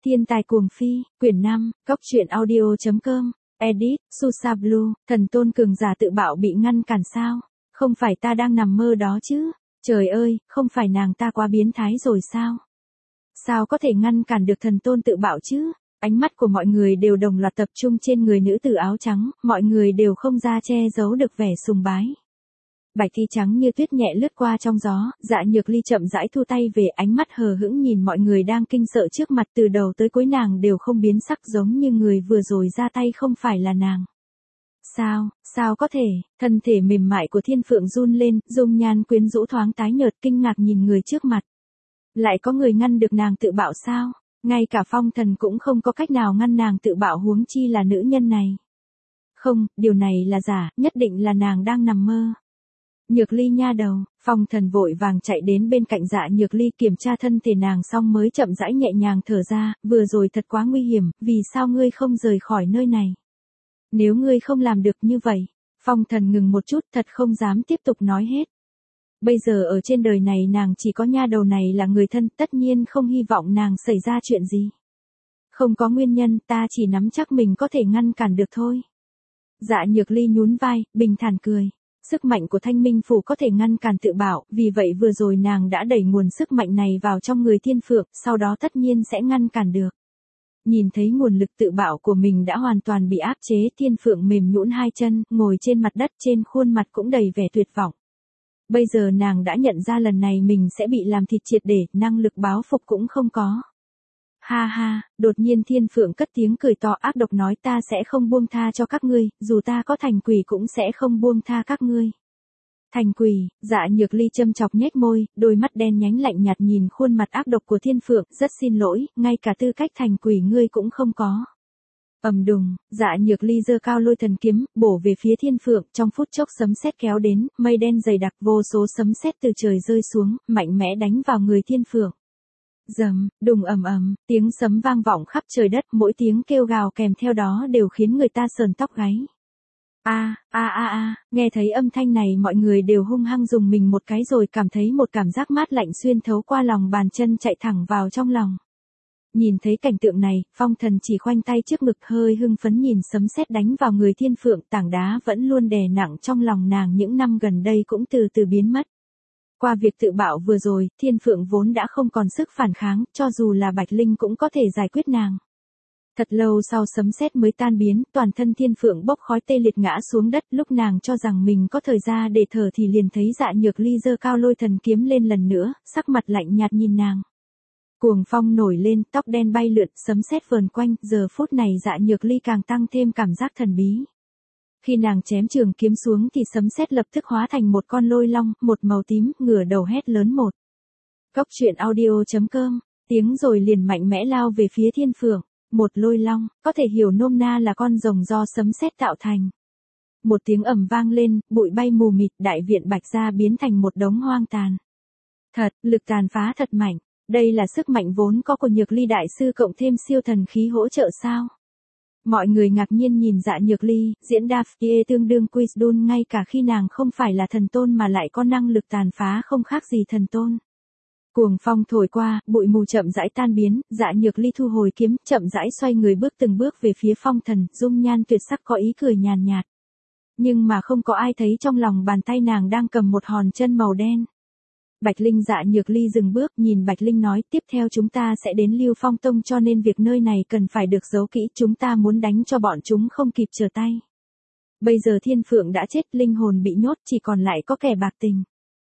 Thiên tài cuồng phi, quyển 5, Cốc truyện audio.com, edit, Susa Blue, thần tôn cường giả tự bạo bị ngăn cản sao? Không phải ta đang nằm mơ đó chứ? Trời ơi, không phải nàng ta quá biến thái rồi sao? Sao có thể ngăn cản được thần tôn tự bạo chứ? Ánh mắt của mọi người đều đồng loạt tập trung trên người nữ tử áo trắng, mọi người đều không ra che giấu được vẻ sùng bái. Bạch y trắng như tuyết nhẹ lướt qua trong gió, Dạ Nhược Ly chậm rãi thu tay về, ánh mắt hờ hững nhìn mọi người đang kinh sợ trước mặt, từ đầu tới cuối nàng đều không biến sắc, giống như người vừa rồi ra tay không phải là nàng. Sao có thể? Thân thể mềm mại của Thiên Phượng run lên, dung nhan quyến rũ thoáng tái nhợt, kinh ngạc nhìn người trước mặt. Lại có người ngăn được nàng tự bạo sao? Ngay cả Phong Thần cũng không có cách nào ngăn nàng tự bạo, huống chi là nữ nhân này. Không, điều này là giả, nhất định là nàng đang nằm mơ. Nhược Ly nha đầu, Phong Thần vội vàng chạy đến bên cạnh Dạ Nhược Ly kiểm tra thân thể nàng xong mới chậm rãi nhẹ nhàng thở ra, vừa rồi thật quá nguy hiểm, vì sao ngươi không rời khỏi nơi này? Nếu ngươi không làm được như vậy, Phong Thần ngừng một chút, thật không dám tiếp tục nói hết. Bây giờ ở trên đời này nàng chỉ có nha đầu này là người thân, tất nhiên không hy vọng nàng xảy ra chuyện gì. Không có nguyên nhân, ta chỉ nắm chắc mình có thể ngăn cản được thôi. Dạ Nhược Ly nhún vai, bình thản cười. Sức mạnh của Thanh Minh Phủ có thể ngăn cản tự bạo, vì vậy vừa rồi nàng đã đẩy nguồn sức mạnh này vào trong người Thiên Phượng, sau đó tất nhiên sẽ ngăn cản được. Nhìn thấy nguồn lực tự bạo của mình đã hoàn toàn bị áp chế, Thiên Phượng mềm nhũn hai chân, ngồi trên mặt đất, trên khuôn mặt cũng đầy vẻ tuyệt vọng. Bây giờ nàng đã nhận ra lần này mình sẽ bị làm thịt triệt để, năng lực báo phục cũng không có. Ha ha, đột nhiên Thiên Phượng cất tiếng cười to ác độc nói, ta sẽ không buông tha cho các ngươi, dù ta có thành quỷ cũng sẽ không buông tha các ngươi. Thành quỷ? Dạ Nhược Ly châm chọc nhếch môi, đôi mắt đen nhánh lạnh nhạt nhìn khuôn mặt ác độc của Thiên Phượng, rất xin lỗi, ngay cả tư cách thành quỷ ngươi cũng không có. Ầm đùng, Dạ Nhược Ly giơ cao lôi thần kiếm, bổ về phía Thiên Phượng, trong phút chốc sấm sét kéo đến, mây đen dày đặc, vô số sấm sét từ trời rơi xuống, mạnh mẽ đánh vào người Thiên Phượng. Rầm, đùng ầm ầm, tiếng sấm vang vọng khắp trời đất, mỗi tiếng kêu gào kèm theo đó đều khiến người ta sờn tóc gáy. Nghe thấy âm thanh này mọi người đều hung hăng dùng mình một cái rồi cảm thấy một cảm giác mát lạnh xuyên thấu qua lòng bàn chân chạy thẳng vào trong lòng. Nhìn thấy cảnh tượng này, Phong Thần chỉ khoanh tay trước ngực hơi hưng phấn nhìn sấm sét đánh vào người Thiên Phượng, tảng đá vẫn luôn đè nặng trong lòng nàng những năm gần đây cũng từ từ biến mất. Qua việc tự bạo vừa rồi, Thiên Phượng vốn đã không còn sức phản kháng, cho dù là Bạch Linh cũng có thể giải quyết nàng. Thật lâu sau sấm sét mới tan biến, toàn thân Thiên Phượng bốc khói tê liệt ngã xuống đất, lúc nàng cho rằng mình có thời gian để thở thì liền thấy Dạ Nhược Ly giơ cao lôi thần kiếm lên lần nữa, sắc mặt lạnh nhạt nhìn nàng. Cuồng phong nổi lên, tóc đen bay lượn, sấm sét vờn quanh, giờ phút này Dạ Nhược Ly càng tăng thêm cảm giác thần bí. Khi nàng chém trường kiếm xuống thì sấm sét lập tức hóa thành một con lôi long, một màu tím, ngửa đầu hét lớn một. Cốc truyện audio.com, tiếng rồi liền mạnh mẽ lao về phía Thiên Phượng. Một lôi long, có thể hiểu nôm na là con rồng do sấm sét tạo thành. Một tiếng ầm vang lên, bụi bay mù mịt, đại viện Bạch gia biến thành một đống hoang tàn. Thật, lực tàn phá thật mạnh. Đây là sức mạnh vốn có của Nhược Ly đại sư cộng thêm siêu thần khí hỗ trợ sao? Mọi người ngạc nhiên nhìn Dạ Nhược Ly, diễn Daphne tương đương Quizdoon, ngay cả khi nàng không phải là thần tôn mà lại có năng lực tàn phá không khác gì thần tôn. Cuồng phong thổi qua, bụi mù chậm rãi tan biến, Dạ Nhược Ly thu hồi kiếm, chậm rãi xoay người bước từng bước về phía Phong Thần, dung nhan tuyệt sắc có ý cười nhàn nhạt. Nhưng mà không có ai thấy trong lòng bàn tay nàng đang cầm một hòn chân màu đen. Bạch Linh. Dạ Nhược Ly dừng bước, nhìn Bạch Linh nói, tiếp theo chúng ta sẽ đến Lưu Phong Tông cho nên việc nơi này cần phải được giấu kỹ, chúng ta muốn đánh cho bọn chúng không kịp trở tay. Bây giờ Thiên Phượng đã chết, linh hồn bị nhốt, chỉ còn lại có kẻ bạc tình.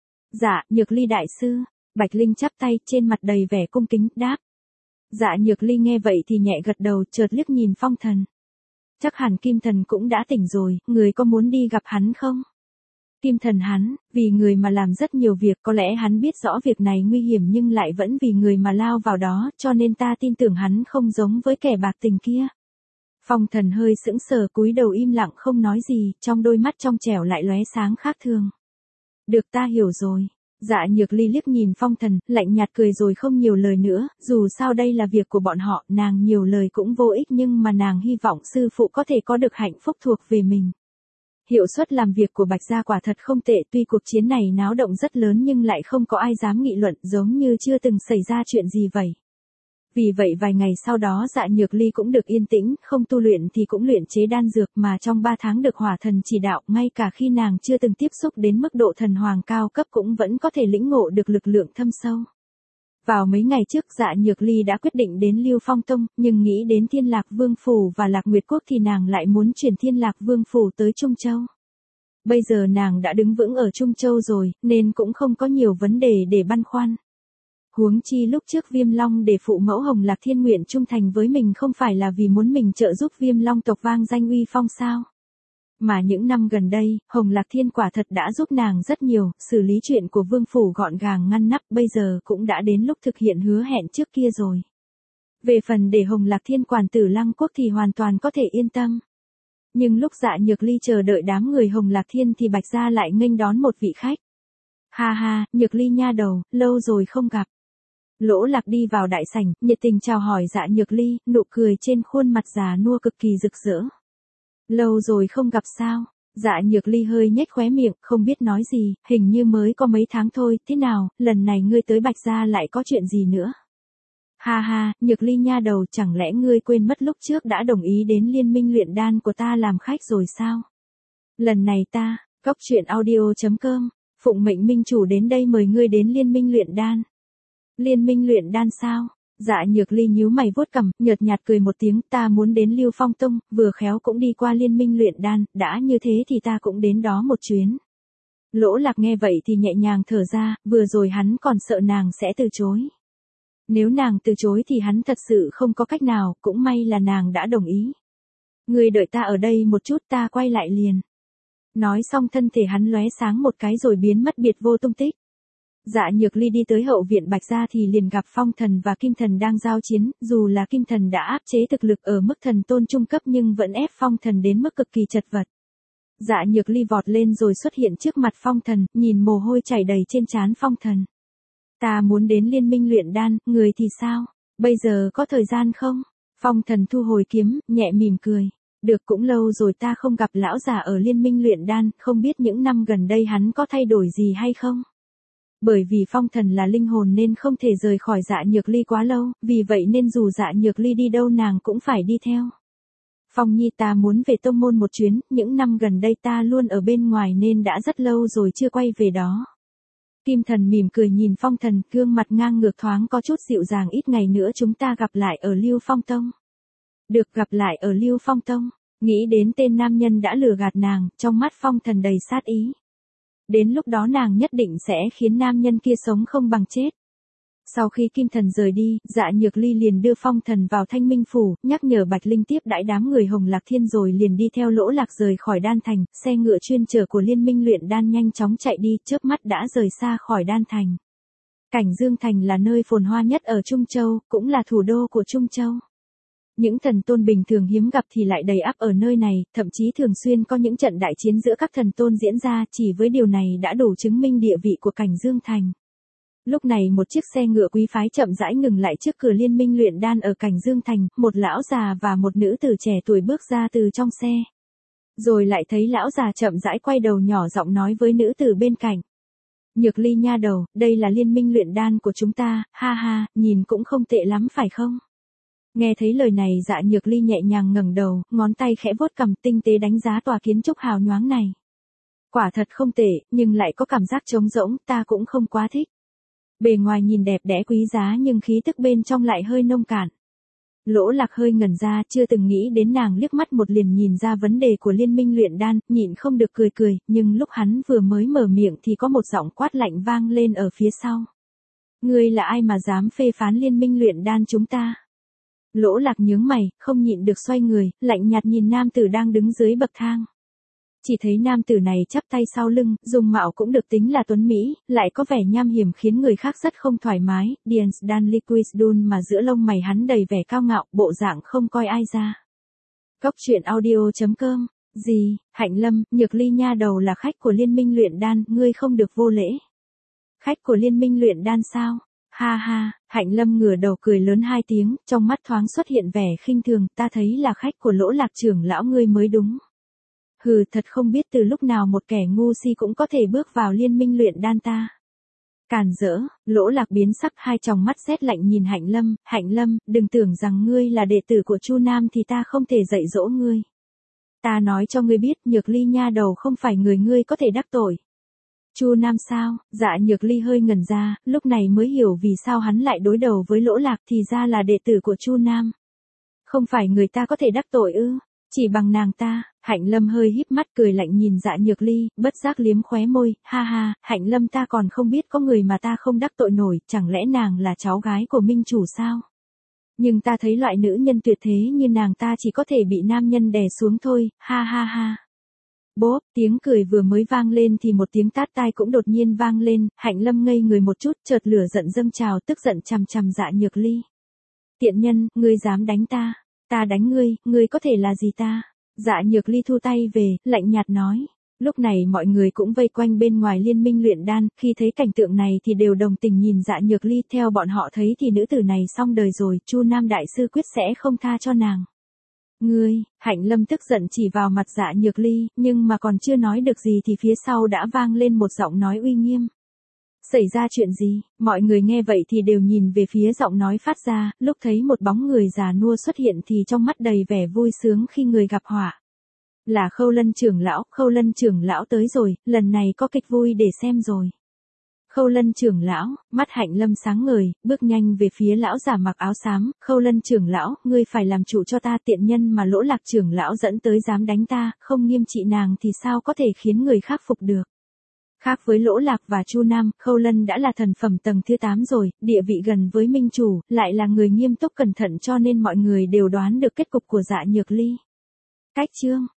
Dạ, Nhược Ly đại sư. Bạch Linh chắp tay, trên mặt đầy vẻ cung kính, đáp. Dạ Nhược Ly nghe vậy thì nhẹ gật đầu, chợt liếc nhìn Phong Thần. Chắc hẳn Kim Thần cũng đã tỉnh rồi, người có muốn đi gặp hắn không? Kim Thần hắn, vì người mà làm rất nhiều việc, có lẽ hắn biết rõ việc này nguy hiểm nhưng lại vẫn vì người mà lao vào đó, cho nên ta tin tưởng hắn không giống với kẻ bạc tình kia. Phong Thần hơi sững sờ cúi đầu im lặng không nói gì, trong đôi mắt trong trẻo lại lóe sáng khác thường. Được, ta hiểu rồi. Dạ Nhược Ly liếc nhìn Phong Thần, lạnh nhạt cười rồi không nhiều lời nữa, dù sao đây là việc của bọn họ, nàng nhiều lời cũng vô ích nhưng mà nàng hy vọng sư phụ có thể có được hạnh phúc thuộc về mình. Hiệu suất làm việc của Bạch gia quả thật không tệ, tuy cuộc chiến này náo động rất lớn nhưng lại không có ai dám nghị luận, giống như chưa từng xảy ra chuyện gì vậy. Vì vậy vài ngày sau đó Dạ Nhược Ly cũng được yên tĩnh, không tu luyện thì cũng luyện chế đan dược, mà trong 3 tháng được hỏa thần chỉ đạo, ngay cả khi nàng chưa từng tiếp xúc đến mức độ thần hoàng cao cấp cũng vẫn có thể lĩnh ngộ được lực lượng thâm sâu. Vào mấy ngày trước Dạ Nhược Ly đã quyết định đến Lưu Phong Tông, nhưng nghĩ đến Thiên Lạc Vương Phủ và Lạc Nguyệt Quốc thì nàng lại muốn chuyển Thiên Lạc Vương Phủ tới Trung Châu. Bây giờ nàng đã đứng vững ở Trung Châu rồi, nên cũng không có nhiều vấn đề để băn khoăn. Huống chi lúc trước Viêm Long để phụ mẫu Hồng Lạc Thiên nguyện trung thành với mình không phải là vì muốn mình trợ giúp Viêm Long tộc vang danh uy phong sao? Mà những năm gần đây, Hồng Lạc Thiên quả thật đã giúp nàng rất nhiều, xử lý chuyện của Vương Phủ gọn gàng ngăn nắp, bây giờ cũng đã đến lúc thực hiện hứa hẹn trước kia rồi. Về phần để Hồng Lạc Thiên quản tử Lăng Quốc thì hoàn toàn có thể yên tâm. Nhưng lúc Dạ Nhược Ly chờ đợi đám người Hồng Lạc Thiên thì Bạch Gia lại nghênh đón một vị khách. Ha ha, Nhược Ly nha đầu, lâu rồi không gặp. Lỗ Lạc đi vào đại sảnh, nhiệt tình chào hỏi Dạ Nhược Ly, nụ cười trên khuôn mặt già nua cực kỳ rực rỡ. Lâu rồi không gặp sao? Dạ Nhược Ly hơi nhếch khóe miệng, không biết nói gì, hình như mới có mấy tháng thôi, thế nào, lần này ngươi tới Bạch Gia lại có chuyện gì nữa? Ha ha, Nhược Ly nha đầu, chẳng lẽ ngươi quên mất lúc trước đã đồng ý đến liên minh luyện đan của ta làm khách rồi sao? Lần này ta, Cốc Truyện Audio.com, phụng mệnh minh chủ đến đây mời ngươi đến liên minh luyện đan. Liên minh luyện đan sao? Dạ Nhược Ly nhíu mày vuốt cằm, nhợt nhạt cười một tiếng, ta muốn đến Lưu Phong Tông, vừa khéo cũng đi qua liên minh luyện đan, đã như thế thì ta cũng đến đó một chuyến. Lỗ Lạc nghe vậy thì nhẹ nhàng thở ra, vừa rồi hắn còn sợ nàng sẽ từ chối. Nếu nàng từ chối thì hắn thật sự không có cách nào, cũng may là nàng đã đồng ý. Ngươi đợi ta ở đây một chút, ta quay lại liền. Nói xong thân thể hắn lóe sáng một cái rồi biến mất biệt vô tung tích. Dạ Nhược Ly đi tới hậu viện Bạch Gia thì liền gặp Phong Thần và Kim Thần đang giao chiến, dù là Kim Thần đã áp chế thực lực ở mức thần tôn trung cấp nhưng vẫn ép Phong Thần đến mức cực kỳ chật vật. Dạ Nhược Ly vọt lên rồi xuất hiện trước mặt Phong Thần, nhìn mồ hôi chảy đầy trên trán Phong Thần. Ta muốn đến liên minh luyện đan, người thì sao? Bây giờ có thời gian không? Phong Thần thu hồi kiếm, nhẹ mỉm cười. Được, cũng lâu rồi ta không gặp lão già ở liên minh luyện đan, không biết những năm gần đây hắn có thay đổi gì hay không? Bởi vì Phong Thần là linh hồn nên không thể rời khỏi Dạ Nhược Ly quá lâu, vì vậy nên dù Dạ Nhược Ly đi đâu nàng cũng phải đi theo. Phong Nhi, ta muốn về tông môn một chuyến, những năm gần đây ta luôn ở bên ngoài nên đã rất lâu rồi chưa quay về đó. Kim Thần mỉm cười nhìn Phong Thần, gương mặt ngang ngược thoáng có chút dịu dàng, ít ngày nữa chúng ta gặp lại ở Lưu Phong Tông. Được, gặp lại ở Lưu Phong Tông, nghĩ đến tên nam nhân đã lừa gạt nàng, trong mắt Phong Thần đầy sát ý. Đến lúc đó nàng nhất định sẽ khiến nam nhân kia sống không bằng chết. Sau khi Kim Thần rời đi, Dạ Nhược Ly liền đưa Phong Thần vào Thanh Minh Phủ, nhắc nhở Bạch Linh tiếp đãi đám người Hồng Lạc Thiên rồi liền đi theo Lỗ Lạc rời khỏi đan thành, xe ngựa chuyên chở của liên minh luyện đan nhanh chóng chạy đi, chớp mắt đã rời xa khỏi đan thành. Cảnh Dương Thành là nơi phồn hoa nhất ở Trung Châu, cũng là thủ đô của Trung Châu. Những thần tôn bình thường hiếm gặp thì lại đầy ắp ở nơi này, thậm chí thường xuyên có những trận đại chiến giữa các thần tôn diễn ra, chỉ với điều này đã đủ chứng minh địa vị của Cảnh Dương Thành. Lúc này một chiếc xe ngựa quý phái chậm rãi ngừng lại trước cửa liên minh luyện đan ở Cảnh Dương Thành, một lão già và một nữ tử trẻ tuổi bước ra từ trong xe. Rồi lại thấy lão già chậm rãi quay đầu nhỏ giọng nói với nữ tử bên cạnh. Nhược Ly nha đầu, đây là liên minh luyện đan của chúng ta, ha ha, nhìn cũng không tệ lắm phải không? Nghe thấy lời này Dạ Nhược Ly nhẹ nhàng ngẩng đầu, ngón tay khẽ vuốt cằm tinh tế đánh giá tòa kiến trúc hào nhoáng này. Quả thật không tệ, nhưng lại có cảm giác trống rỗng, ta cũng không quá thích. Bề ngoài nhìn đẹp đẽ quý giá nhưng khí tức bên trong lại hơi nông cạn. Lỗ Lạc hơi ngẩn ra, chưa từng nghĩ đến nàng liếc mắt một liền nhìn ra vấn đề của liên minh luyện đan, nhịn không được cười cười, nhưng lúc hắn vừa mới mở miệng thì có một giọng quát lạnh vang lên ở phía sau. Ngươi là ai mà dám phê phán liên minh luyện đan chúng ta? Lỗ Lạc nhướng mày, không nhịn được xoay người, lạnh nhạt nhìn nam tử đang đứng dưới bậc thang. Chỉ thấy nam tử này chắp tay sau lưng, dung mạo cũng được tính là tuấn mỹ, lại có vẻ nham hiểm khiến người khác rất không thoải mái, Diens Dan Liquisdun mà giữa lông mày hắn đầy vẻ cao ngạo, bộ dạng không coi ai ra. Cốc Truyện Audio.com, gì, Hạnh Lâm, Nhược Ly nha đầu là khách của liên minh luyện đan, ngươi không được vô lễ. Khách của liên minh luyện đan sao? Ha ha, Hạnh Lâm ngửa đầu cười lớn 2 tiếng, trong mắt thoáng xuất hiện vẻ khinh thường, ta thấy là khách của Lỗ Lạc trưởng lão ngươi mới đúng. Hừ, thật không biết từ lúc nào một kẻ ngu si cũng có thể bước vào liên minh luyện đan ta. Càn rỡ, Lỗ Lạc biến sắc, hai tròng mắt rét lạnh nhìn Hạnh Lâm, đừng tưởng rằng ngươi là đệ tử của Chu Nam thì ta không thể dạy dỗ ngươi. Ta nói cho ngươi biết, Nhược Ly nha đầu không phải người ngươi có thể đắc tội. Chu Nam sao? Dạ Nhược Ly hơi ngẩn ra, lúc này mới hiểu vì sao hắn lại đối đầu với Lỗ Lạc, thì ra là đệ tử của Chu Nam. Không phải người ta có thể đắc tội ư? Chỉ bằng nàng ta. Hạnh Lâm hơi híp mắt cười lạnh nhìn Dạ Nhược Ly, bất giác liếm khóe môi, ha ha, Hạnh Lâm ta còn không biết có người mà ta không đắc tội nổi, chẳng lẽ nàng là cháu gái của minh chủ sao? Nhưng ta thấy loại nữ nhân tuyệt thế như nàng ta chỉ có thể bị nam nhân đè xuống thôi, ha ha ha. Bốp, tiếng cười vừa mới vang lên thì một tiếng tát tai cũng đột nhiên vang lên, Hạnh Lâm ngây người một chút, chợt lửa giận dâng trào, tức giận chằm chằm Dạ Nhược Ly. Tiện nhân, ngươi dám đánh ta? Ta đánh ngươi có thể là gì ta? Dạ Nhược Ly thu tay về, lạnh nhạt nói. Lúc này mọi người cũng vây quanh bên ngoài liên minh luyện đan, khi thấy cảnh tượng này thì đều đồng tình nhìn Dạ Nhược Ly, theo bọn họ thấy thì nữ tử này xong đời rồi, Chu Nam đại sư quyết sẽ không tha cho nàng. Ngươi, Hạnh Lâm tức giận chỉ vào mặt Dạ Nhược Ly, nhưng mà còn chưa nói được gì thì phía sau đã vang lên một giọng nói uy nghiêm. Xảy ra chuyện gì? Mọi người nghe vậy thì đều nhìn về phía giọng nói phát ra, lúc thấy một bóng người già nua xuất hiện thì trong mắt đầy vẻ vui sướng khi người gặp họa. Là Khâu Lân trưởng lão tới rồi, lần này có kịch vui để xem rồi. Khâu Lân trưởng lão, mắt Hạnh Lâm sáng ngời, bước nhanh về phía lão già mặc áo xám, Khâu Lân trưởng lão, ngươi phải làm chủ cho ta, tiện nhân mà Lỗ Lạc trưởng lão dẫn tới dám đánh ta, không nghiêm trị nàng thì sao có thể khiến người khác phục được. Khác với Lỗ Lạc và Chu Nam, Khâu Lân đã là thần phẩm tầng thứ 8 rồi, địa vị gần với minh chủ, lại là người nghiêm túc cẩn thận cho nên mọi người đều đoán được kết cục của Dạ Nhược Ly. Cách chương